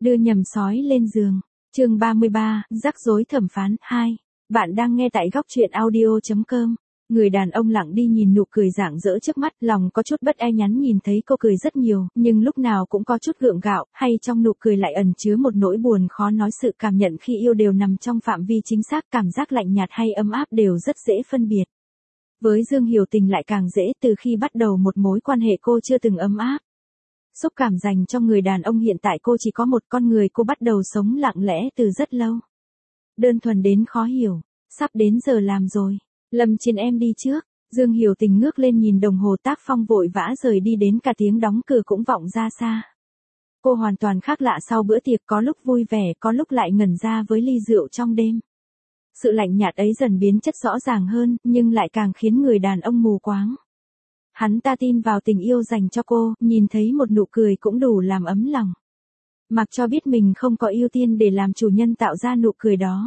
Đưa nhầm sói lên giường. Chương 33, rắc rối thẩm phán 2. Bạn đang nghe tại góc truyện audio.com. Người đàn ông lặng đi nhìn nụ cười rạng rỡ trước mắt, lòng có chút bất e nhắn nhìn thấy cô cười rất nhiều, nhưng lúc nào cũng có chút gượng gạo, hay trong nụ cười lại ẩn chứa một nỗi buồn khó nói. Sự cảm nhận khi yêu đều nằm trong phạm vi chính xác, cảm giác lạnh nhạt hay ấm áp đều rất dễ phân biệt. Với Dương Hiểu Tình lại càng dễ, từ khi bắt đầu một mối quan hệ cô chưa từng ấm áp. Xúc cảm dành cho người đàn ông hiện tại cô chỉ có một, con người cô bắt đầu sống lặng lẽ từ rất lâu. Đơn thuần đến khó hiểu, sắp đến giờ làm rồi. Lâm Chiến em đi trước. Dương Hiểu Tình ngước lên nhìn đồng hồ, Tác Phong vội vã rời đi, đến cả tiếng đóng cửa cũng vọng ra xa. Cô hoàn toàn khác lạ sau bữa tiệc, có lúc vui vẻ, có lúc lại ngẩn ra với ly rượu trong đêm. Sự lạnh nhạt ấy dần biến chất rõ ràng hơn, nhưng lại càng khiến người đàn ông mù quáng. Hắn ta tin vào tình yêu dành cho cô, nhìn thấy một nụ cười cũng đủ làm ấm lòng. Mặc cho biết mình không có ưu tiên để làm chủ nhân tạo ra nụ cười đó.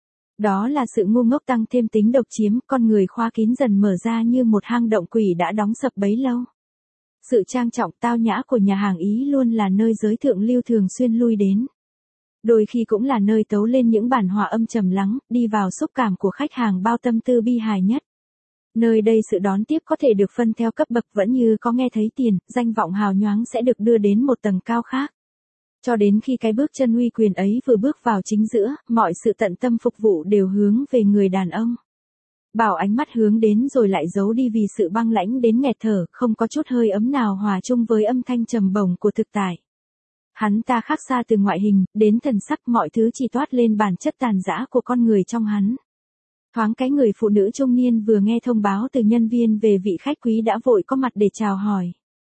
Đó là sự ngu ngốc tăng thêm tính độc chiếm, con người khóa kín dần mở ra như một hang động quỷ đã đóng sập bấy lâu. Sự trang trọng tao nhã của nhà hàng Ý luôn là nơi giới thượng lưu thường xuyên lui đến. Đôi khi cũng là nơi tấu lên những bản hòa âm trầm lắng, đi vào xúc cảm của khách hàng bao tâm tư bi hài nhất. Nơi đây sự đón tiếp có thể được phân theo cấp bậc, vẫn như có nghe thấy tiền, danh vọng hào nhoáng sẽ được đưa đến một tầng cao khác. Cho đến khi cái bước chân uy quyền ấy vừa bước vào chính giữa, mọi sự tận tâm phục vụ đều hướng về người đàn ông. Bảo ánh mắt hướng đến rồi lại giấu đi vì sự băng lãnh đến nghẹt thở, không có chút hơi ấm nào hòa chung với âm thanh trầm bổng của thực tại. Hắn ta khác xa từ ngoại hình, đến thần sắc, mọi thứ chỉ toát lên bản chất tàn dã của con người trong hắn. Thoáng cái người phụ nữ trung niên vừa nghe thông báo từ nhân viên về vị khách quý đã vội có mặt để chào hỏi.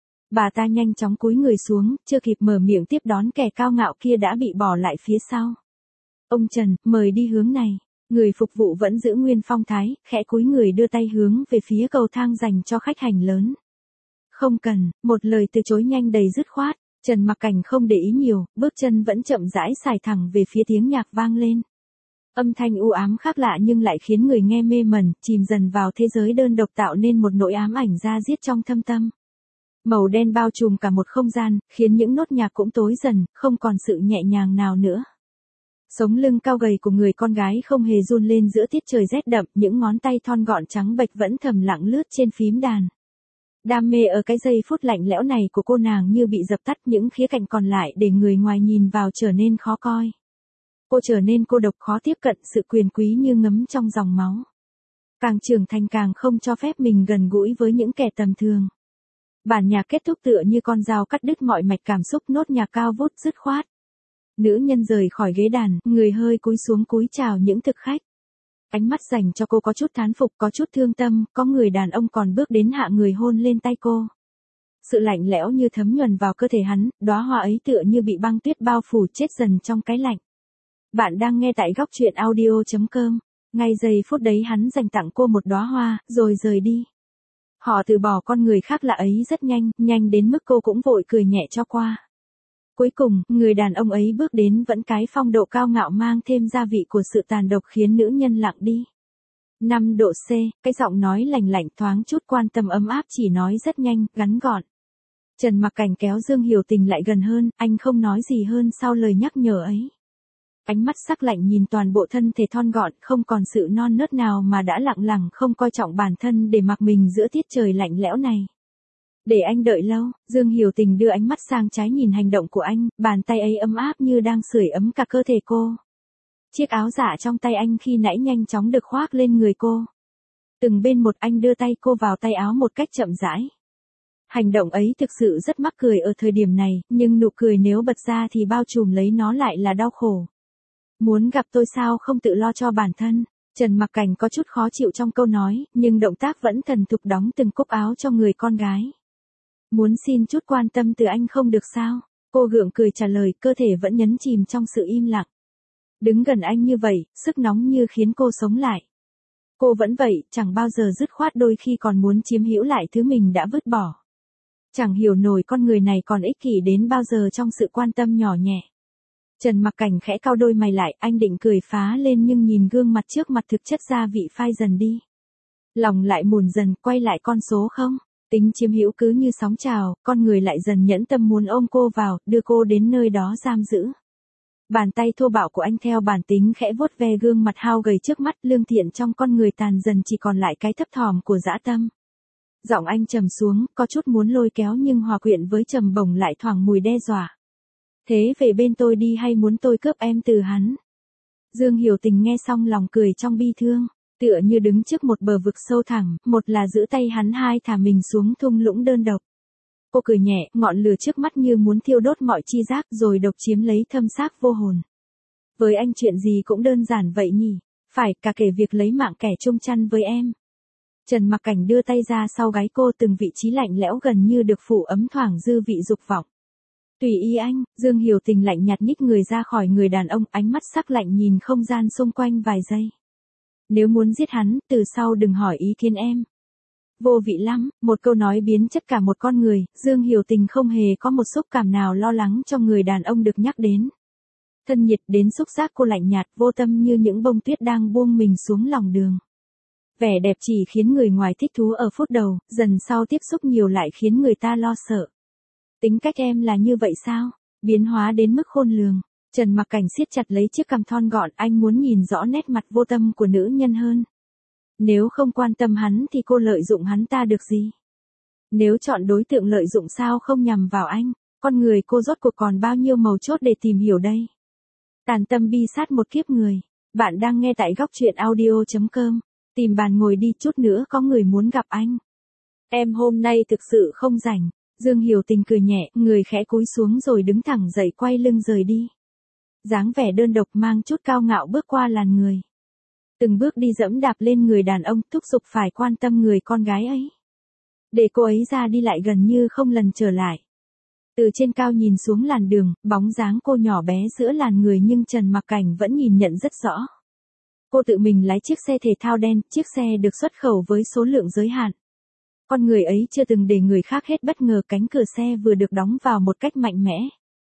Bà ta nhanh chóng cúi người xuống, chưa kịp mở miệng tiếp đón kẻ cao ngạo kia đã bị bỏ lại phía sau. Ông Trần, mời đi hướng này. Người phục vụ vẫn giữ nguyên phong thái, khẽ cúi người đưa tay hướng về phía cầu thang dành cho khách hành lớn. Không cần, một lời từ chối nhanh đầy dứt khoát. Trần Mặc Cảnh không để ý nhiều, bước chân vẫn chậm rãi xài thẳng về phía tiếng nhạc vang lên. Âm thanh u ám khác lạ nhưng lại khiến người nghe mê mẩn, chìm dần vào thế giới đơn độc, tạo nên một nỗi ám ảnh da diết trong thâm tâm. Màu đen bao trùm cả một không gian, khiến những nốt nhạc cũng tối dần, không còn sự nhẹ nhàng nào nữa. Sống lưng cao gầy của người con gái không hề run lên giữa tiết trời rét đậm, những ngón tay thon gọn trắng bệch vẫn thầm lặng lướt trên phím đàn. Đam mê ở cái giây phút lạnh lẽo này của cô nàng như bị dập tắt, những khía cạnh còn lại để người ngoài nhìn vào trở nên khó coi. Cô trở nên cô độc khó tiếp cận, sự quyền quý như ngấm trong dòng máu. Càng trưởng thành càng không cho phép mình gần gũi với những kẻ tầm thường. Bản nhạc kết thúc tựa như con dao cắt đứt mọi mạch cảm xúc, nốt nhạc cao vút dứt khoát. Nữ nhân rời khỏi ghế đàn, người hơi cúi xuống cúi chào những thực khách. Ánh mắt dành cho cô có chút thán phục, có chút thương tâm, có người đàn ông còn bước đến hạ người hôn lên tay cô. Sự lạnh lẽo như thấm nhuần vào cơ thể hắn, đóa hoa ấy tựa như bị băng tuyết bao phủ, chết dần trong cái lạnh. Bạn đang nghe tại góc truyện audio.com. Ngay giây phút đấy hắn dành tặng cô một đóa hoa, rồi rời đi. Họ từ bỏ con người khác lạ ấy rất nhanh, nhanh đến mức cô cũng vội cười nhẹ cho qua. Cuối cùng, người đàn ông ấy bước đến, vẫn cái phong độ cao ngạo mang thêm gia vị của sự tàn độc khiến nữ nhân lặng đi. 5 độ C, cái giọng nói lành lạnh thoáng chút quan tâm ấm áp, chỉ nói rất nhanh, ngắn gọn. Trần Mặc Cảnh kéo Dương Hiểu Tình lại gần hơn, anh không nói gì hơn sau lời nhắc nhở ấy. Ánh mắt sắc lạnh nhìn toàn bộ thân thể thon gọn, không còn sự non nớt nào mà đã lặng lặng không coi trọng bản thân để mặc mình giữa tiết trời lạnh lẽo này. Để anh đợi lâu, Dương Hiểu Tình đưa ánh mắt sang trái nhìn hành động của anh, bàn tay ấy ấm áp như đang sưởi ấm cả cơ thể cô. Chiếc áo dạ trong tay anh khi nãy nhanh chóng được khoác lên người cô. Từng bên một, anh đưa tay cô vào tay áo một cách chậm rãi. Hành động ấy thực sự rất mắc cười ở thời điểm này, nhưng nụ cười nếu bật ra thì bao trùm lấy nó lại là đau khổ. Muốn gặp tôi sao không tự lo cho bản thân? Trần Mặc Cảnh có chút khó chịu trong câu nói, nhưng động tác vẫn thần thục đóng từng cúc áo cho người con gái. Muốn xin chút quan tâm từ anh không được sao? Cô gượng cười trả lời, cơ thể vẫn nhấn chìm trong sự im lặng. Đứng gần anh như vậy, sức nóng như khiến cô sống lại. Cô vẫn vậy, chẳng bao giờ dứt khoát, đôi khi còn muốn chiếm hữu lại thứ mình đã vứt bỏ. Chẳng hiểu nổi con người này còn ích kỷ đến bao giờ trong sự quan tâm nhỏ nhẹ. Trần Mặc Cảnh khẽ cau đôi mày lại, anh định cười phá lên nhưng nhìn gương mặt trước mặt thực chất gia vị phai dần đi. Lòng lại mùn dần, quay lại con số không? Tính chiếm hữu cứ như sóng trào, con người lại dần nhẫn tâm muốn ôm cô vào, đưa cô đến nơi đó giam giữ. Bàn tay thô bạo của anh theo bản tính khẽ vuốt ve gương mặt hao gầy trước mắt, lương thiện trong con người tàn dần chỉ còn lại cái thấp thỏm của dã tâm. Giọng anh trầm xuống, có chút muốn lôi kéo nhưng hòa quyện với trầm bổng lại thoảng mùi đe dọa. Thế về bên tôi đi hay muốn tôi cướp em từ hắn? Dương Hiểu Tình nghe xong lòng cười trong bi thương, tựa như đứng trước một bờ vực sâu thẳm, một là giữ tay hắn, hai thả mình xuống thung lũng đơn độc. Cô cười nhẹ, ngọn lửa trước mắt như muốn thiêu đốt mọi chi giác rồi độc chiếm lấy thâm xác vô hồn. Với anh chuyện gì cũng đơn giản vậy nhỉ, phải cả kể việc lấy mạng kẻ chung chăn với em. Trần Mặc Cảnh đưa tay ra sau gáy cô, từng vị trí lạnh lẽo gần như được phủ ấm thoảng dư vị dục vọng. Tùy ý anh, Dương Hiểu Tình lạnh nhạt nhích người ra khỏi người đàn ông, ánh mắt sắc lạnh nhìn không gian xung quanh vài giây. Nếu muốn giết hắn, từ sau đừng hỏi ý kiến em. Vô vị lắm, một câu nói biến chất cả một con người, Dương Hiểu Tình không hề có một xúc cảm nào lo lắng cho người đàn ông được nhắc đến. Thân nhiệt đến xúc giác cô lạnh nhạt vô tâm như những bông tuyết đang buông mình xuống lòng đường. Vẻ đẹp chỉ khiến người ngoài thích thú ở phút đầu, dần sau tiếp xúc nhiều lại khiến người ta lo sợ. Tính cách em là như vậy sao? Biến hóa đến mức khôn lường. Trần Mặc Cảnh siết chặt lấy chiếc cằm thon gọn, anh muốn nhìn rõ nét mặt vô tâm của nữ nhân hơn. Nếu không quan tâm hắn thì cô lợi dụng hắn ta được gì? Nếu chọn đối tượng lợi dụng sao không nhằm vào anh? Con người cô rốt cuộc còn bao nhiêu mấu chốt để tìm hiểu đây? Tàn tâm bi sát một kiếp người. Bạn đang nghe tại góc truyện audio.com. Tìm bàn ngồi đi, chút nữa có người muốn gặp anh. Em hôm nay thực sự không rảnh. Dương Hiểu Tình cười nhẹ, người khẽ cúi xuống rồi đứng thẳng dậy quay lưng rời đi. Dáng vẻ đơn độc mang chút cao ngạo bước qua làn người. Từng bước đi dẫm đạp lên người đàn ông, thúc giục phải quan tâm người con gái ấy. Để cô ấy ra đi lại gần như không lần trở lại. Từ trên cao nhìn xuống làn đường, bóng dáng cô nhỏ bé giữa làn người nhưng Trần Mặc Cảnh vẫn nhìn nhận rất rõ. Cô tự mình lái chiếc xe thể thao đen, chiếc xe được xuất khẩu với số lượng giới hạn. Con người ấy chưa từng để người khác hết bất ngờ, cánh cửa xe vừa được đóng vào một cách mạnh mẽ.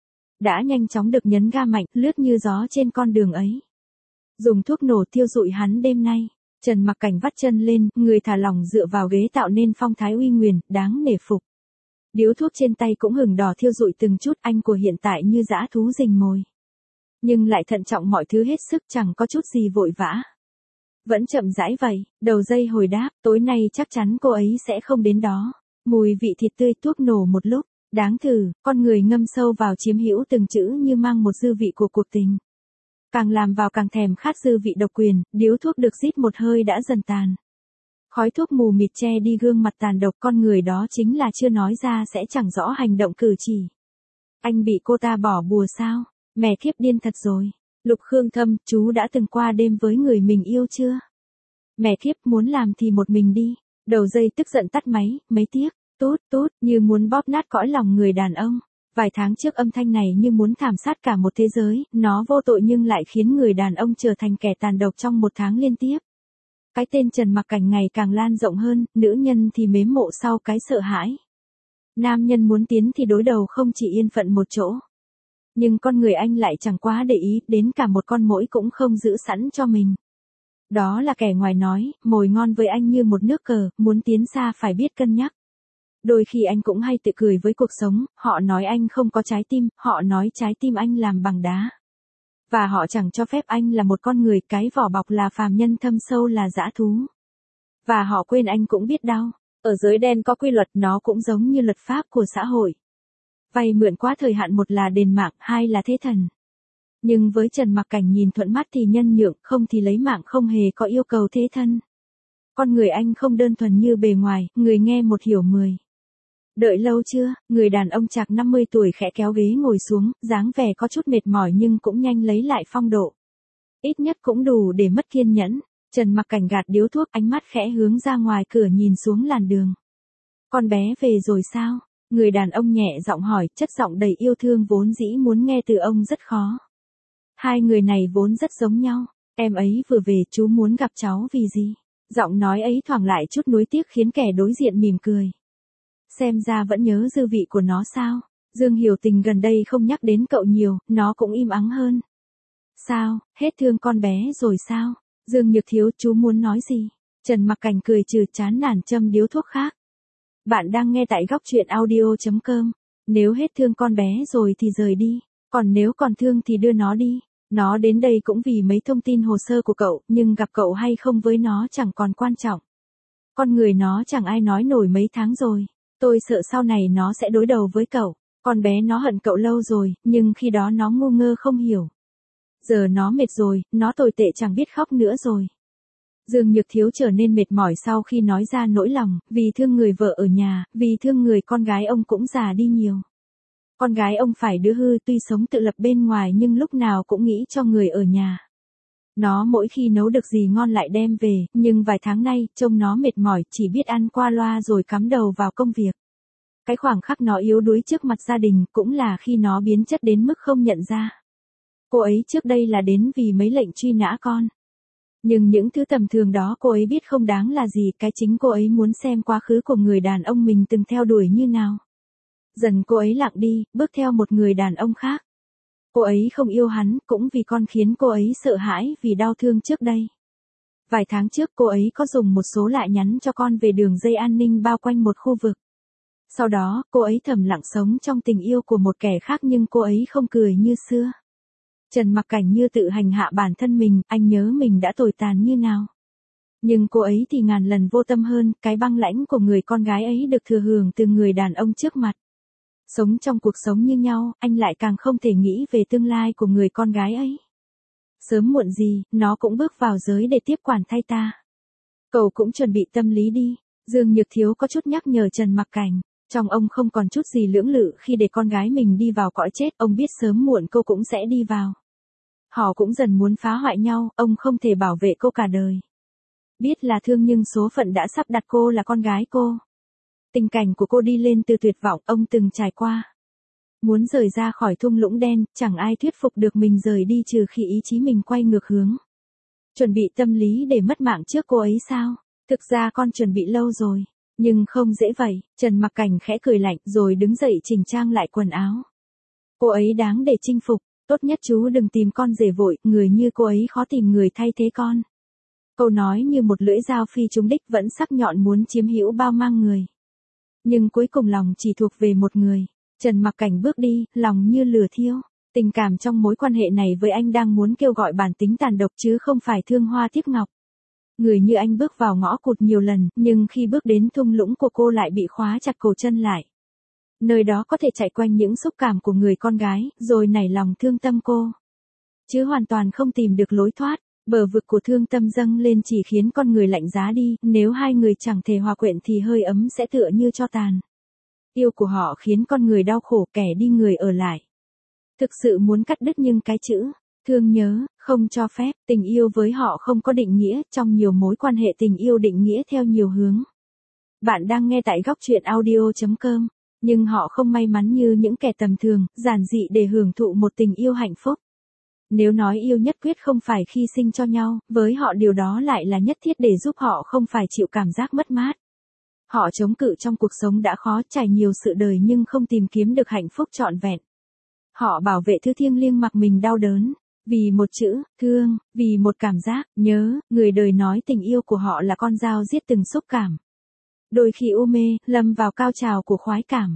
Đã nhanh chóng được nhấn ga mạnh, lướt như gió trên con đường ấy. Dùng thuốc nổ thiêu rụi hắn đêm nay. Trần Mặc Cảnh vắt chân lên, người thả lỏng dựa vào ghế tạo nên phong thái uy nguyền, đáng nể phục. Điếu thuốc trên tay cũng hừng đỏ thiêu rụi từng chút, anh của hiện tại như dã thú rình mồi. Nhưng lại thận trọng mọi thứ hết sức, chẳng có chút gì vội vã. Vẫn chậm rãi vậy, đầu dây hồi đáp, tối nay chắc chắn cô ấy sẽ không đến đó. Mùi vị thịt tươi, thuốc nổ một lúc, đáng thử, con người ngâm sâu vào chiếm hữu từng chữ như mang một dư vị của cuộc tình. Càng làm vào càng thèm khát dư vị độc quyền, điếu thuốc được rít một hơi đã dần tàn. Khói thuốc mù mịt che đi gương mặt tàn độc, con người đó chính là chưa nói ra sẽ chẳng rõ hành động cử chỉ. Anh bị cô ta bỏ bùa sao? Mẹ kiếp điên thật rồi. Lục Khương Thâm, chú đã từng qua đêm với người mình yêu chưa? Mẹ kiếp, muốn làm thì một mình đi. Đầu dây tức giận tắt máy, mấy tiếc, tút tút, như muốn bóp nát cõi lòng người đàn ông. Vài tháng trước âm thanh này như muốn thảm sát cả một thế giới, nó vô tội nhưng lại khiến người đàn ông trở thành kẻ tàn độc trong một tháng liên tiếp. Cái tên Trần Mặc Cảnh ngày càng lan rộng hơn, nữ nhân thì mến mộ sau cái sợ hãi. Nam nhân muốn tiến thì đối đầu không chỉ yên phận một chỗ. Nhưng con người anh lại chẳng quá để ý, đến cả một con muỗi cũng không giữ sẵn cho mình. Đó là kẻ ngoài nói, mồi ngon với anh như một nước cờ, muốn tiến xa phải biết cân nhắc. Đôi khi anh cũng hay tự cười với cuộc sống, họ nói anh không có trái tim, họ nói trái tim anh làm bằng đá. Và họ chẳng cho phép anh là một con người, cái vỏ bọc là phàm nhân thâm sâu là dã thú. Và họ quên anh cũng biết đau. Ở giới đen có quy luật, nó cũng giống như luật pháp của xã hội. Vay mượn quá thời hạn, một là đền mạng, hai là thế thần. Nhưng với Trần Mặc Cảnh nhìn thuận mắt thì nhân nhượng, không thì lấy mạng, không hề có yêu cầu thế thân. Con người anh không đơn thuần như bề ngoài, người nghe một hiểu mười. Đợi lâu chưa? Người đàn ông chạc 50 tuổi khẽ kéo ghế ngồi xuống, dáng vẻ có chút mệt mỏi nhưng cũng nhanh lấy lại phong độ. Ít nhất cũng đủ để mất kiên nhẫn. Trần Mặc Cảnh gạt điếu thuốc, ánh mắt khẽ hướng ra ngoài cửa nhìn xuống làn đường. Con bé về rồi sao? Người đàn ông nhẹ giọng hỏi, chất giọng đầy yêu thương vốn dĩ muốn nghe từ ông rất khó. Hai người này vốn rất giống nhau. Em ấy vừa về, chú muốn gặp cháu vì gì? Giọng nói ấy thoảng lại chút nuối tiếc khiến kẻ đối diện mỉm cười. Xem ra vẫn nhớ dư vị của nó sao? Dương Hiểu Tình gần đây không nhắc đến cậu nhiều, nó cũng im ắng hơn. Sao, hết thương con bé rồi sao? Dương Nhược Thiếu, chú muốn nói gì? Trần Mặc Cảnh cười trừ chán nản châm điếu thuốc khác. Bạn đang nghe tại góc truyện audio.com. Nếu hết thương con bé rồi thì rời đi, còn nếu còn thương thì đưa nó đi. Nó đến đây cũng vì mấy thông tin hồ sơ của cậu, nhưng gặp cậu hay không với nó chẳng còn quan trọng. Con người nó chẳng ai nói nổi mấy tháng rồi. Tôi sợ sau này nó sẽ đối đầu với cậu. Con bé nó hận cậu lâu rồi, nhưng khi đó nó ngu ngơ không hiểu. Giờ nó mệt rồi, nó tồi tệ chẳng biết khóc nữa rồi. Dương Nhược Thiếu trở nên mệt mỏi sau khi nói ra nỗi lòng, vì thương người vợ ở nhà, vì thương người con gái ông cũng già đi nhiều. Con gái ông phải đứa hư, tuy sống tự lập bên ngoài nhưng lúc nào cũng nghĩ cho người ở nhà. Nó mỗi khi nấu được gì ngon lại đem về, nhưng vài tháng nay, trông nó mệt mỏi, chỉ biết ăn qua loa rồi cắm đầu vào công việc. Cái khoảng khắc nó yếu đuối trước mặt gia đình cũng là khi nó biến chất đến mức không nhận ra. Cô ấy trước đây là đến vì mấy lệnh truy nã con. Nhưng những thứ tầm thường đó cô ấy biết không đáng là gì, cái chính cô ấy muốn xem quá khứ của người đàn ông mình từng theo đuổi như nào. Dần cô ấy lặng đi, bước theo một người đàn ông khác. Cô ấy không yêu hắn, cũng vì con khiến cô ấy sợ hãi vì đau thương trước đây. Vài tháng trước cô ấy có dùng một số lại nhắn cho con về đường dây an ninh bao quanh một khu vực. Sau đó, cô ấy thầm lặng sống trong tình yêu của một kẻ khác nhưng cô ấy không cười như xưa. Trần Mặc Cảnh như tự hành hạ bản thân mình, anh nhớ mình đã tồi tàn như nào. Nhưng cô ấy thì ngàn lần vô tâm hơn, cái băng lãnh của người con gái ấy được thừa hưởng từ người đàn ông trước mặt. Sống trong cuộc sống như nhau, anh lại càng không thể nghĩ về tương lai của người con gái ấy. Sớm muộn gì, nó cũng bước vào giới để tiếp quản thay ta. Cậu cũng chuẩn bị tâm lý đi. Dương Nhược Thiếu có chút nhắc nhở Trần Mặc Cảnh. Trong ông không còn chút gì lưỡng lự khi để con gái mình đi vào cõi chết, ông biết sớm muộn cô cũng sẽ đi vào. Họ cũng dần muốn phá hoại nhau, ông không thể bảo vệ cô cả đời. Biết là thương nhưng số phận đã sắp đặt cô là con gái cô. Tình cảnh của cô đi lên từ tuyệt vọng, ông từng trải qua. Muốn rời ra khỏi thung lũng đen, chẳng ai thuyết phục được mình rời đi trừ khi ý chí mình quay ngược hướng. Chuẩn bị tâm lý để mất mạng trước cô ấy sao? Thực ra con chuẩn bị lâu rồi. Nhưng không dễ vậy, Trần Mặc Cảnh khẽ cười lạnh rồi đứng dậy chỉnh trang lại quần áo. Cô ấy đáng để chinh phục, tốt nhất chú đừng tìm con rể vội, người như cô ấy khó tìm người thay thế con. Câu nói như một lưỡi dao phi trúng đích vẫn sắc nhọn muốn chiếm hữu bao mang người. Nhưng cuối cùng lòng chỉ thuộc về một người. Trần Mặc Cảnh bước đi, lòng như lửa thiêu. Tình cảm trong mối quan hệ này với anh đang muốn kêu gọi bản tính tàn độc chứ không phải thương hoa tiếc ngọc. Người như anh bước vào ngõ cụt nhiều lần, nhưng khi bước đến thung lũng của cô lại bị khóa chặt cổ chân lại. Nơi đó có thể chạy quanh những xúc cảm của người con gái, rồi nảy lòng thương tâm cô. Chứ hoàn toàn không tìm được lối thoát, bờ vực của thương tâm dâng lên chỉ khiến con người lạnh giá đi, nếu hai người chẳng thể hòa quyện thì hơi ấm sẽ tựa như tro tàn. Yêu của họ khiến con người đau khổ, kẻ đi người ở lại. Thực sự muốn cắt đứt nhưng cái chữ thương nhớ không cho phép. Tình yêu với họ không có định nghĩa, trong nhiều mối quan hệ tình yêu định nghĩa theo nhiều hướng. Bạn đang nghe tại góc truyện audio.com. Nhưng họ không may mắn như những kẻ tầm thường, giản dị để hưởng thụ một tình yêu hạnh phúc. Nếu nói yêu nhất quyết không phải khi sinh cho nhau, với họ điều đó lại là nhất thiết để giúp họ không phải chịu cảm giác mất mát. Họ chống cự trong cuộc sống đã khó, trải nhiều sự đời nhưng không tìm kiếm được hạnh phúc trọn vẹn. Họ bảo vệ thứ thiêng liêng mặc mình đau đớn. Vì một chữ, thương, vì một cảm giác, nhớ, người đời nói tình yêu của họ là con dao giết từng xúc cảm. Đôi khi u mê, lâm vào cao trào của khoái cảm.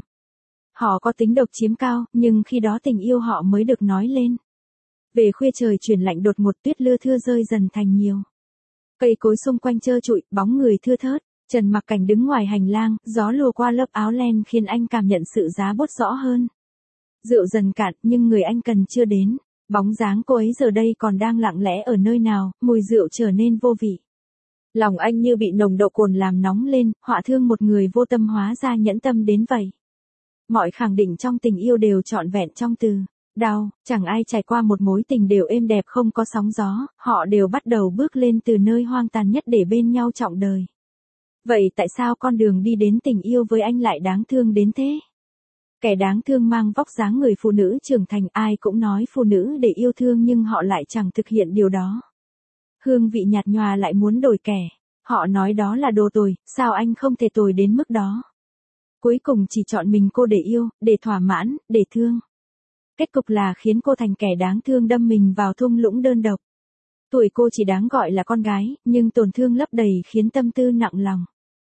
Họ có tính độc chiếm cao, nhưng khi đó tình yêu họ mới được nói lên. Về khuya trời chuyển lạnh đột ngột, tuyết lưa thưa rơi dần thành nhiều. Cây cối xung quanh trơ trụi, bóng người thưa thớt. Trần Mặc Cảnh đứng ngoài hành lang, gió lùa qua lớp áo len khiến anh cảm nhận sự giá bút rõ hơn. Rượu dần cạn, nhưng người anh cần chưa đến. Bóng dáng cô ấy giờ đây còn đang lặng lẽ ở nơi nào, mùi rượu trở nên vô vị. Lòng anh như bị nồng độ cồn làm nóng lên, họa thương một người vô tâm hóa ra nhẫn tâm đến vậy. Mọi khẳng định trong tình yêu đều trọn vẹn trong từ đau, chẳng ai trải qua một mối tình đều êm đẹp không có sóng gió, họ đều bắt đầu bước lên từ nơi hoang tàn nhất để bên nhau trọn đời. Vậy tại sao con đường đi đến tình yêu với anh lại đáng thương đến thế? Kẻ đáng thương mang vóc dáng người phụ nữ trưởng thành, ai cũng nói phụ nữ để yêu thương nhưng họ lại chẳng thực hiện điều đó. Hương vị nhạt nhòa lại muốn đổi kẻ. Họ nói đó là đồ tồi, sao anh không thể tồi đến mức đó? Cuối cùng chỉ chọn mình cô để yêu, để thỏa mãn, để thương. Kết cục là khiến cô thành kẻ đáng thương đâm mình vào thung lũng đơn độc. Tuổi cô chỉ đáng gọi là con gái, nhưng tổn thương lấp đầy khiến tâm tư nặng lòng.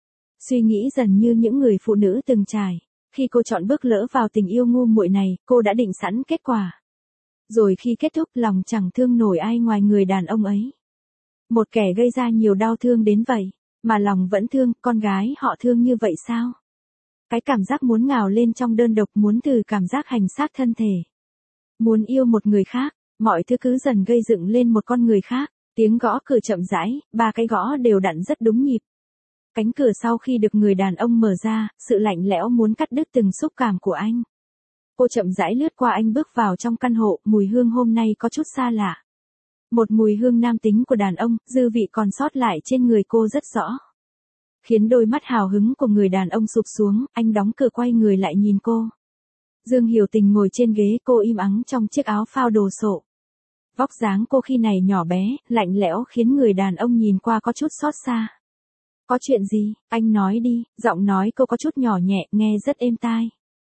Suy nghĩ dần như những người phụ nữ từng trải. Khi cô chọn bước lỡ vào tình yêu ngu muội này, cô đã định sẵn kết quả. Rồi khi kết thúc lòng chẳng thương nổi ai ngoài người đàn ông ấy. Một kẻ gây ra nhiều đau thương đến vậy, mà lòng vẫn thương, con gái họ thương như vậy sao? Cái cảm giác muốn ngào lên trong đơn độc, muốn từ cảm giác hành xác thân thể. Muốn yêu một người khác, mọi thứ cứ dần gây dựng lên một con người khác. Tiếng gõ cửa chậm rãi, 3 cái gõ đều đặn rất đúng nhịp. Cánh cửa sau khi được người đàn ông mở ra, sự lạnh lẽo muốn cắt đứt từng xúc cảm của anh. Cô chậm rãi lướt qua anh bước vào trong căn hộ, mùi hương hôm nay có chút xa lạ. Một mùi hương nam tính của đàn ông, dư vị còn sót lại trên người cô rất rõ. Khiến đôi mắt hào hứng của người đàn ông sụp xuống, anh đóng cửa quay người lại nhìn cô. Dương Hiểu Tình ngồi trên ghế, cô im ắng trong chiếc áo phao đồ sộ. Vóc dáng cô khi này nhỏ bé, lạnh lẽo khiến người đàn ông nhìn qua có chút xót xa. Có chuyện gì, anh nói đi, giọng nói cô có chút nhỏ nhẹ, nghe rất êm tai.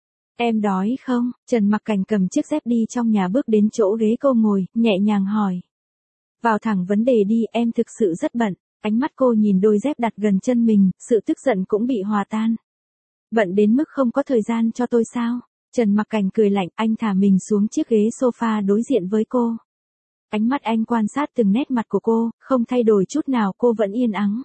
Em đói không? Trần Mặc Cảnh cầm chiếc dép đi trong nhà bước đến chỗ ghế cô ngồi, nhẹ nhàng hỏi. Vào thẳng vấn đề đi, em thực sự rất bận. Ánh mắt cô nhìn đôi dép đặt gần chân mình, sự tức giận cũng bị hòa tan. Bận đến mức không có thời gian cho tôi sao? Trần Mặc Cảnh cười lạnh, anh thả mình xuống chiếc ghế sofa đối diện với cô. Ánh mắt anh quan sát từng nét mặt của cô, không thay đổi chút nào, cô vẫn yên ắng.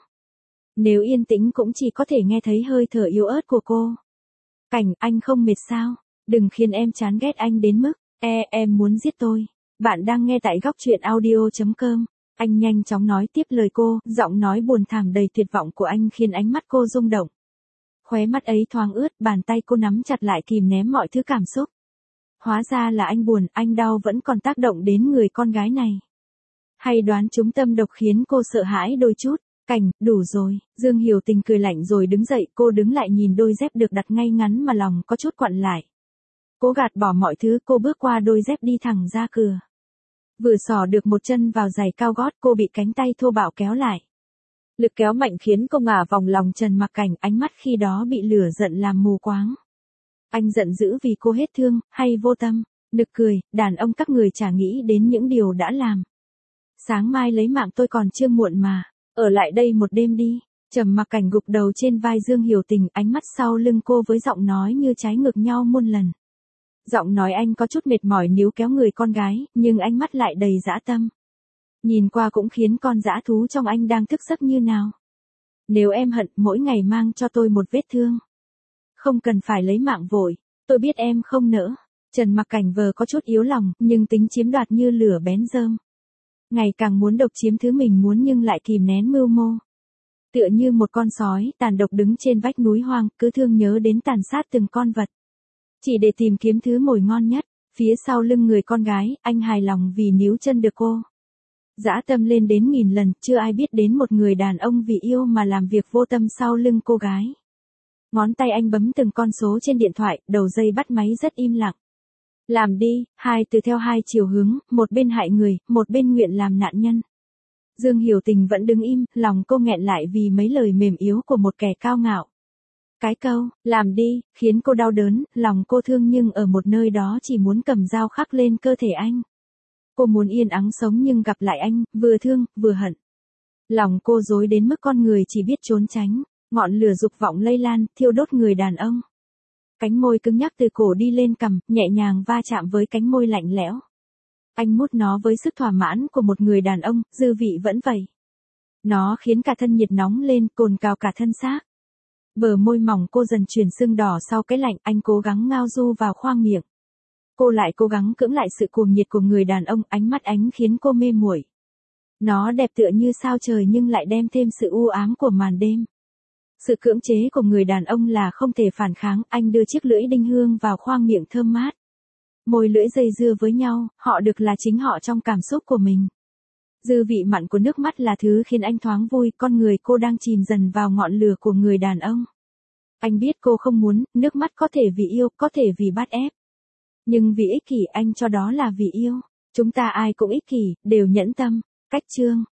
Nếu yên tĩnh cũng chỉ có thể nghe thấy hơi thở yếu ớt của cô. Cảnh, anh không mệt sao? Đừng khiến em chán ghét anh đến mức, em muốn giết tôi. Bạn đang nghe tại góc truyện audio.com. Anh nhanh chóng nói tiếp lời cô, giọng nói buồn thảm đầy tuyệt vọng của anh khiến ánh mắt cô rung động. Khóe mắt ấy thoáng ướt, bàn tay cô nắm chặt lại kìm ném mọi thứ cảm xúc. Hóa ra là anh buồn, anh đau vẫn còn tác động đến người con gái này. Hay đoán trúng tâm độc khiến cô sợ hãi đôi chút. Cảnh, đủ rồi. Dương Hiểu Tình cười lạnh rồi đứng dậy, cô đứng lại nhìn đôi dép được đặt ngay ngắn mà lòng có chút quặn lại. Cô gạt bỏ mọi thứ, cô bước qua đôi dép đi thẳng ra cửa. Vừa xỏ được một chân vào giày cao gót, cô bị cánh tay thô bạo kéo lại. Lực kéo mạnh khiến cô ngả vòng lòng Trần Mặc Cảnh, ánh mắt khi đó bị lửa giận làm mù quáng. Anh giận dữ vì cô hết thương, hay vô tâm? Nực cười, đàn ông các người chả nghĩ đến những điều đã làm. Sáng mai lấy mạng tôi còn chưa muộn mà. Ở lại đây một đêm đi. Trầm Mặc Cảnh gục đầu trên vai Dương Hiểu Tình, ánh mắt sau lưng cô với giọng nói như trái ngược nhau muôn lần. Giọng nói anh có chút mệt mỏi níu kéo người con gái, nhưng ánh mắt lại đầy dã tâm. Nhìn qua cũng khiến con dã thú trong anh đang thức giấc như nào. Nếu em hận, mỗi ngày mang cho tôi một vết thương. Không cần phải lấy mạng vội, tôi biết em không nỡ. Trần Mặc Cảnh vờ có chút yếu lòng, nhưng tính chiếm đoạt như lửa bén rơm. Ngày càng muốn độc chiếm thứ mình muốn nhưng lại kìm nén mưu mô. Tựa như một con sói tàn độc đứng trên vách núi hoang, cứ thương nhớ đến tàn sát từng con vật. Chỉ để tìm kiếm thứ mồi ngon nhất. Phía sau lưng người con gái, anh hài lòng vì níu chân được cô. Dã tâm lên đến 1000 lần, chưa ai biết đến một người đàn ông vì yêu mà làm việc vô tâm sau lưng cô gái. Ngón tay anh bấm từng con số trên điện thoại, đầu dây bắt máy rất im lặng. Làm đi, hai từ theo hai chiều hướng, một bên hại người, một bên nguyện làm nạn nhân. Dương Hiểu Tình vẫn đứng im, lòng cô nghẹn lại vì mấy lời mềm yếu của một kẻ cao ngạo. Cái câu, làm đi, khiến cô đau đớn, lòng cô thương nhưng ở một nơi đó chỉ muốn cầm dao khắc lên cơ thể anh. Cô muốn yên ắng sống nhưng gặp lại anh, vừa thương, vừa hận. Lòng cô rối đến mức con người chỉ biết trốn tránh, ngọn lửa dục vọng lây lan, thiêu đốt người đàn ông. Cánh môi cứng nhắc từ cổ đi lên cằm, nhẹ nhàng va chạm với cánh môi lạnh lẽo. Anh mút nó với sức thỏa mãn của một người đàn ông, dư vị vẫn vậy. Nó khiến cả thân nhiệt nóng lên, cồn cào cả thân xác. Bờ môi mỏng cô dần chuyển sưng đỏ sau cái lạnh, anh cố gắng ngao du vào khoang miệng. Cô lại cố gắng cưỡng lại sự cuồng nhiệt của người đàn ông, ánh mắt ánh khiến cô mê muội. Nó đẹp tựa như sao trời nhưng lại đem thêm sự u ám của màn đêm. Sự cưỡng chế của người đàn ông là không thể phản kháng, anh đưa chiếc lưỡi đinh hương vào khoang miệng thơm mát. Môi lưỡi dây dưa với nhau, họ được là chính họ trong cảm xúc của mình. Dư vị mặn của nước mắt là thứ khiến anh thoáng vui, con người cô đang chìm dần vào ngọn lửa của người đàn ông. Anh biết cô không muốn, nước mắt có thể vì yêu, có thể vì bắt ép. Nhưng vì ích kỷ anh cho đó là vì yêu. Chúng ta ai cũng ích kỷ, đều nhẫn tâm. Cách chương.